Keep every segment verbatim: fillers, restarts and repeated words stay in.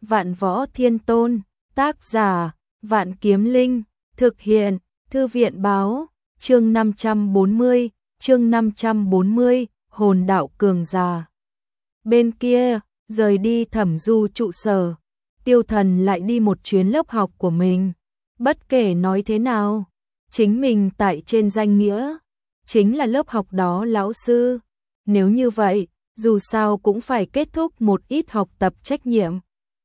Vạn Võ Thiên Tôn, tác giả, Vạn Kiếm Linh, thực hiện, Thư viện báo, chương năm trăm bốn mươi, chương năm trăm bốn mươi, hồn đạo cường giả. Bên kia, rời đi Thẩm Du trụ sở, Tiêu Thần lại đi một chuyến lớp học của mình. Bất kể nói thế nào, chính mình tại trên danh nghĩa, chính là lớp học đó lão sư. Nếu như vậy, dù sao cũng phải kết thúc một ít học tập trách nhiệm.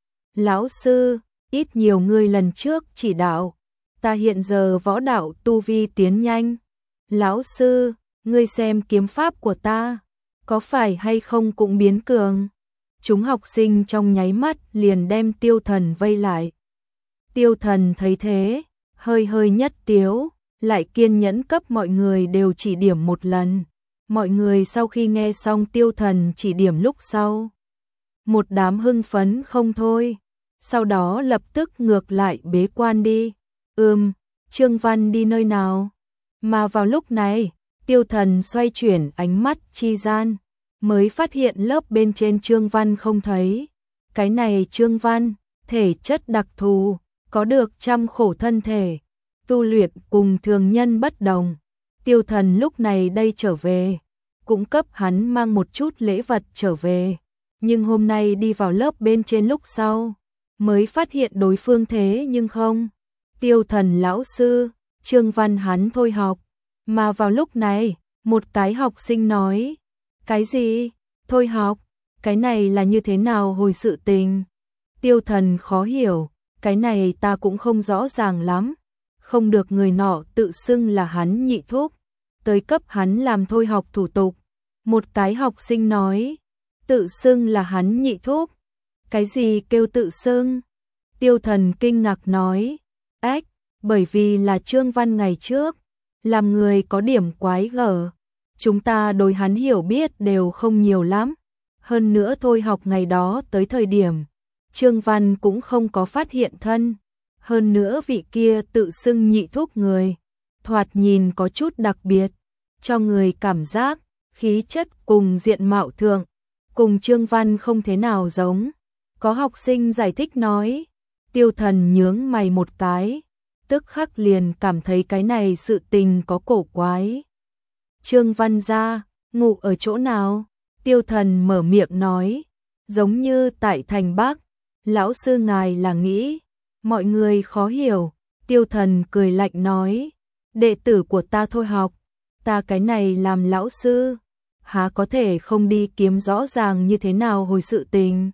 Lão sư, ít nhiều người lần trước chỉ đạo, ta hiện giờ võ đạo tu vi tiến nhanh. Lão sư, ngươi xem kiếm pháp của ta, có phải hay không cũng biến cường. Chúng học sinh trong nháy mắt liền đem Tiêu Thần vây lại. Tiêu Thần thấy thế, hơi hơi nhất tiếu, lại kiên nhẫn cấp mọi người đều chỉ điểm một lần. Mọi người sau khi nghe xong Tiêu Thần chỉ điểm lúc sau, một đám hưng phấn không thôi, sau đó lập tức ngược lại bế quan đi. Ừm, Trương Văn đi nơi nào? Mà vào lúc này, Tiêu Thần xoay chuyển ánh mắt chi gian, mới phát hiện lớp bên trên Trương Văn không thấy. Cái này Trương Văn, thể chất đặc thù, có được trăm khổ thân thể, tu luyện cùng thường nhân bất đồng. Tiêu Thần lúc này đây trở về, cũng cấp hắn mang một chút lễ vật trở về. Nhưng hôm nay đi vào lớp bên trên lúc sau, mới phát hiện đối phương thế nhưng không. Tiêu Thần lão sư, Trương Văn hắn thôi học. Mà vào lúc này, một cái học sinh nói, cái gì? Thôi học? Cái này là như thế nào hồi sự tình? Tiêu Thần khó hiểu, cái này ta cũng không rõ ràng lắm. Không được người nọ tự xưng là hắn nhị thúc, tới cấp hắn làm thôi học thủ tục. Một cái học sinh nói, tự xưng là hắn nhị thúc. Cái gì kêu tự xưng? Tiêu Thần kinh ngạc nói, ách, bởi vì là Trương Văn ngày trước, làm người có điểm quái gở. Chúng ta đối hắn hiểu biết đều không nhiều lắm. Hơn nữa thôi học ngày đó tới thời điểm, Trương Văn cũng không có phát hiện thân. Hơn nữa vị kia tự xưng nhị thúc người, thoạt nhìn có chút đặc biệt, cho người cảm giác, khí chất cùng diện mạo thượng, cùng Trương Văn không thế nào giống. Có học sinh giải thích nói, Tiêu Thần nhướng mày một cái, tức khắc liền cảm thấy cái này sự tình có cổ quái. Trương Văn gia, ngủ ở chỗ nào? Tiêu Thần mở miệng nói, giống như tại thành Bắc. Lão sư ngài là nghĩ mọi người khó hiểu. Tiêu Thần cười lạnh nói, đệ tử của ta thôi học, ta cái này làm lão sư, há có thể không đi kiếm rõ ràng như thế nào hồi sự tình.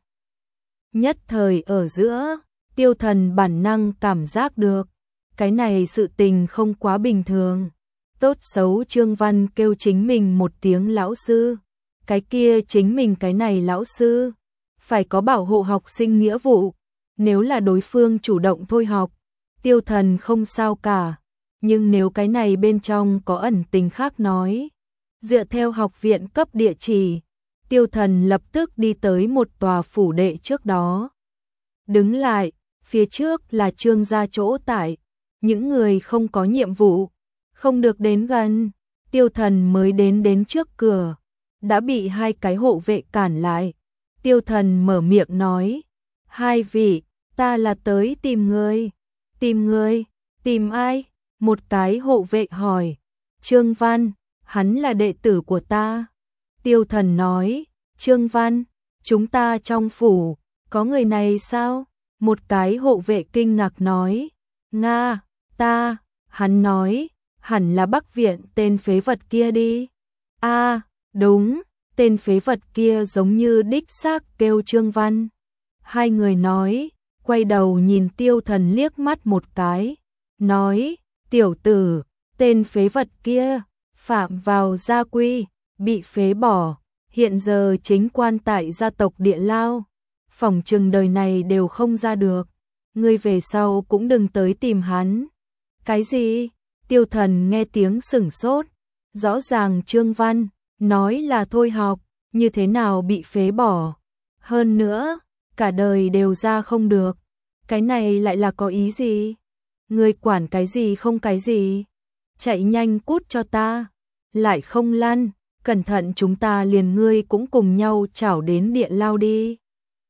Nhất thời ở giữa, Tiêu Thần bản năng cảm giác được, cái này sự tình không quá bình thường. Tốt xấu Trương Văn kêu chính mình một tiếng lão sư, cái kia chính mình cái này lão sư, phải có bảo hộ học sinh nghĩa vụ. Nếu là đối phương chủ động thôi học, Tiêu Thần không sao cả. Nhưng nếu cái này bên trong có ẩn tình khác nói, dựa theo học viện cấp địa chỉ, Tiêu Thần lập tức đi tới một tòa phủ đệ trước đó. Đứng lại, phía trước là Trương gia chỗ tại, những người không có nhiệm vụ, không được đến gần. Tiêu Thần mới đến đến trước cửa, đã bị hai cái hộ vệ cản lại. Tiêu Thần mở miệng nói, hai vị, ta là tới tìm người. Tìm người? Tìm ai? Một cái hộ vệ hỏi. Trương Văn, hắn là đệ tử của ta. Tiêu Thần nói, Trương Văn, chúng ta trong phủ, có người này sao? Một cái hộ vệ kinh ngạc nói, Nga, ta, hắn nói, hẳn là Bắc Viện tên phế vật kia đi. A, đúng, tên phế vật kia giống như đích xác kêu Trương Văn. Hai người nói, quay đầu nhìn Tiêu Thần liếc mắt một cái, nói, tiểu tử, tên phế vật kia, phạm vào gia quy, bị phế bỏ, hiện giờ chính quan tại gia tộc Địa Lao, phỏng chừng đời này đều không ra được, ngươi về sau cũng đừng tới tìm hắn. Cái gì? Tiêu Thần nghe tiếng sửng sốt, rõ ràng Trương Văn nói là thôi học, như thế nào bị phế bỏ, hơn nữa, cả đời đều ra không được, cái này lại là có ý gì? Ngươi quản cái gì không cái gì? Chạy nhanh cút cho ta, lại không lăn, cẩn thận chúng ta liền ngươi cũng cùng nhau chảo đến Địa Lao đi.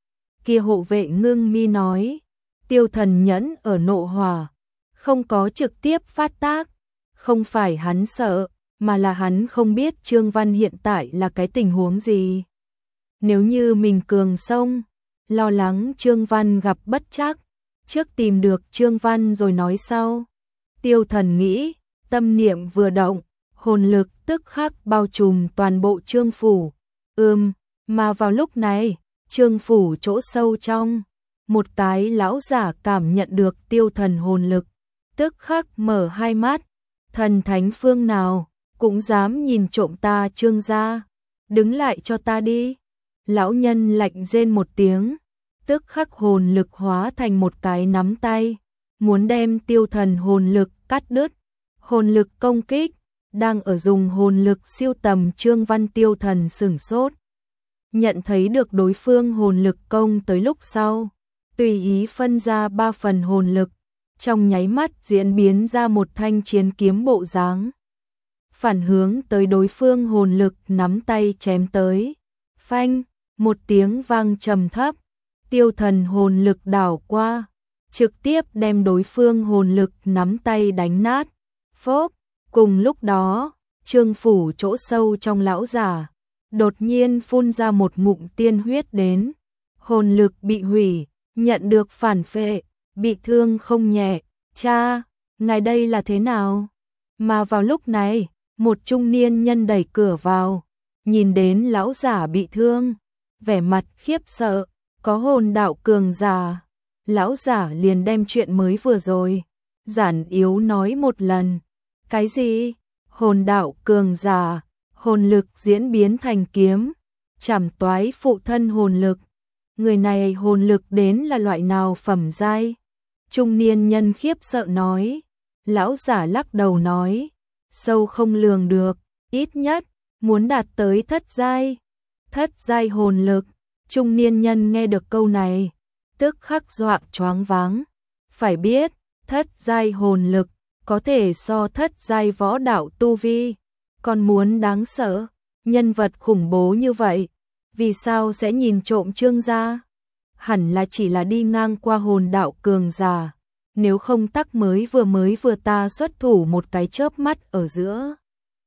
kia hộ vệ ngưng mi nói, Tiêu Thần nhẫn ở nộ hỏa, không có trực tiếp phát tác, không phải hắn sợ, mà là hắn không biết Trương Văn hiện tại là cái tình huống gì. Nếu như mình cường sông, lo lắng Trương Văn gặp bất trắc, trước tìm được Trương Văn rồi nói sau. Tiêu Thần nghĩ, tâm niệm vừa động, hồn lực tức khắc bao trùm toàn bộ Trương phủ. Ừm, mà vào lúc này, Trương phủ chỗ sâu trong, một cái lão giả cảm nhận được Tiêu Thần hồn lực, tức khắc mở hai mắt, thần thánh phương nào cũng dám nhìn trộm ta Trương gia, đứng lại cho ta đi. Lão nhân lạnh rên một tiếng, tức khắc hồn lực hóa thành một cái nắm tay, muốn đem Tiêu Thần hồn lực cắt đứt. Hồn lực công kích, đang ở dùng hồn lực siêu tầm Trương Văn. Tiêu Thần sửng sốt, nhận thấy được đối phương hồn lực công tới lúc sau, tùy ý phân ra ba phần hồn lực, trong nháy mắt diễn biến ra một thanh chiến kiếm bộ dáng, phản hướng tới đối phương hồn lực nắm tay chém tới. Phanh, một tiếng vang trầm thấp, Tiêu Thần hồn lực đảo qua, trực tiếp đem đối phương hồn lực nắm tay đánh nát. Phốp, cùng lúc đó, Trương phủ chỗ sâu trong lão giả, đột nhiên phun ra một ngụm tiên huyết đến, hồn lực bị hủy, nhận được phản phệ, bị thương không nhẹ. Cha, ngài đây là thế nào? Mà vào lúc này, một trung niên nhân đẩy cửa vào, nhìn đến lão giả bị thương, vẻ mặt khiếp sợ, có hồn đạo cường giả. Lão giả liền đem chuyện mới vừa rồi giản yếu nói một lần. Cái gì? Hồn đạo cường giả, hồn lực diễn biến thành kiếm, chảm toái phụ thân hồn lực. Người này hồn lực đến là loại nào phẩm giai? Trung niên nhân khiếp sợ nói. Lão giả lắc đầu nói, sâu không lường được, ít nhất muốn đạt tới thất giai. Thất giai hồn lực. Trung niên nhân nghe được câu này, tức khắc dọa choáng váng. Phải biết, thất giai hồn lực có thể so thất giai võ đạo tu vi, còn muốn đáng sợ, nhân vật khủng bố như vậy, vì sao sẽ nhìn trộm Trương gia? Hẳn là chỉ là đi ngang qua hồn đạo cường giả, nếu không tắc mới vừa mới vừa ta xuất thủ một cái chớp mắt ở giữa,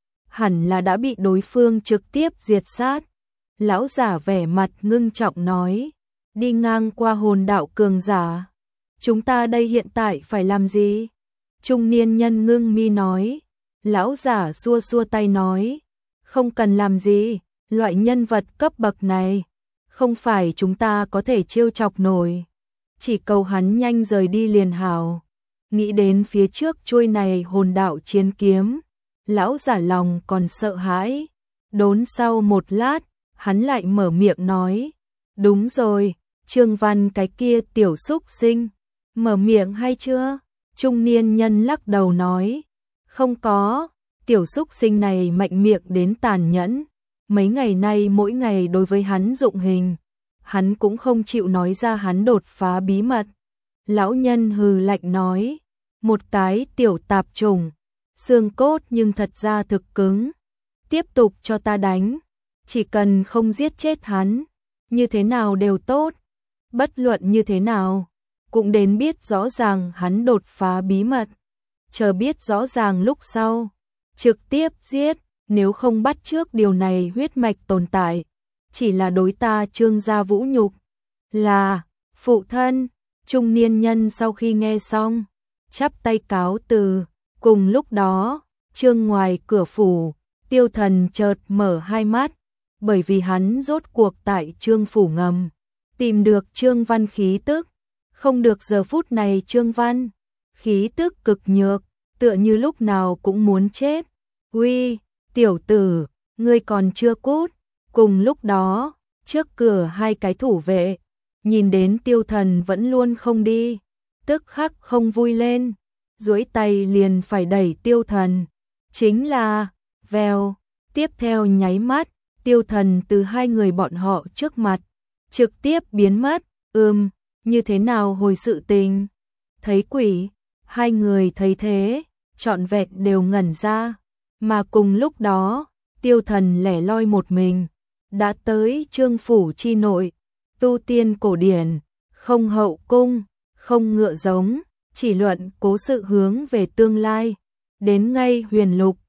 hẳn là đã bị đối phương trực tiếp diệt sát. Lão giả vẻ mặt ngưng trọng nói, đi ngang qua hồn đạo cường giả, chúng ta đây hiện tại phải làm gì? Trung niên nhân ngưng mi nói. Lão giả xua xua tay nói, không cần làm gì, loại nhân vật cấp bậc này, không phải chúng ta có thể trêu chọc nổi, chỉ cầu hắn nhanh rời đi liền hảo. Nghĩ đến phía trước chuôi này hồn đạo chiến kiếm, lão giả lòng còn sợ hãi. Đốn sau một lát, hắn lại mở miệng nói, đúng rồi, Trương Văn cái kia tiểu xúc sinh, mở miệng hay chưa? Trung niên nhân lắc đầu nói, không có, tiểu xúc sinh này mạnh miệng đến tàn nhẫn, mấy ngày nay mỗi ngày đối với hắn dụng hình, hắn cũng không chịu nói ra hắn đột phá bí mật. Lão nhân hừ lạnh nói, một cái tiểu tạp trùng, xương cốt nhưng thật ra thực cứng, tiếp tục cho ta đánh, chỉ cần không giết chết hắn, như thế nào đều tốt, bất luận như thế nào, cũng đến biết rõ ràng hắn đột phá bí mật, chờ biết rõ ràng lúc sau, trực tiếp giết, nếu không bắt trước điều này huyết mạch tồn tại, chỉ là đối ta Trương gia vũ nhục. Là, phụ thân. Trung niên nhân sau khi nghe xong, chắp tay cáo từ. Cùng lúc đó, Trương ngoài cửa phủ, Tiêu Thần chợt mở hai mắt, bởi vì hắn rốt cuộc tại Trương phủ ngầm, tìm được Trương Văn khí tức. Không được giờ phút này Trương Văn, khí tức cực nhược, tựa như lúc nào cũng muốn chết. Uy, tiểu tử, ngươi còn chưa cút. Cùng lúc đó, trước cửa hai cái thủ vệ, nhìn đến Tiêu Thần vẫn luôn không đi, tức khắc không vui lên, duỗi tay liền phải đẩy Tiêu Thần. Chính là, vèo, tiếp theo nháy mắt, Tiêu Thần từ hai người bọn họ trước mặt, trực tiếp biến mất. Ừm, như thế nào hồi sự tình? Thấy quỷ, hai người thấy thế, trọn vẹn đều ngẩn ra, mà cùng lúc đó, Tiêu Thần lẻ loi một mình, đã tới Trương phủ chi nội. tu tiên cổ điển, không hậu cung, không ngựa giống, chỉ luận cố sự hướng về tương lai. Đến ngay huyền lục,